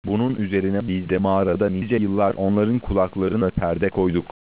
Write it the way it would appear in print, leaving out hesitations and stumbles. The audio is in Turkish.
Bunun üzerine biz de mağarada nice yıllar onların kulaklarına perde koyduk.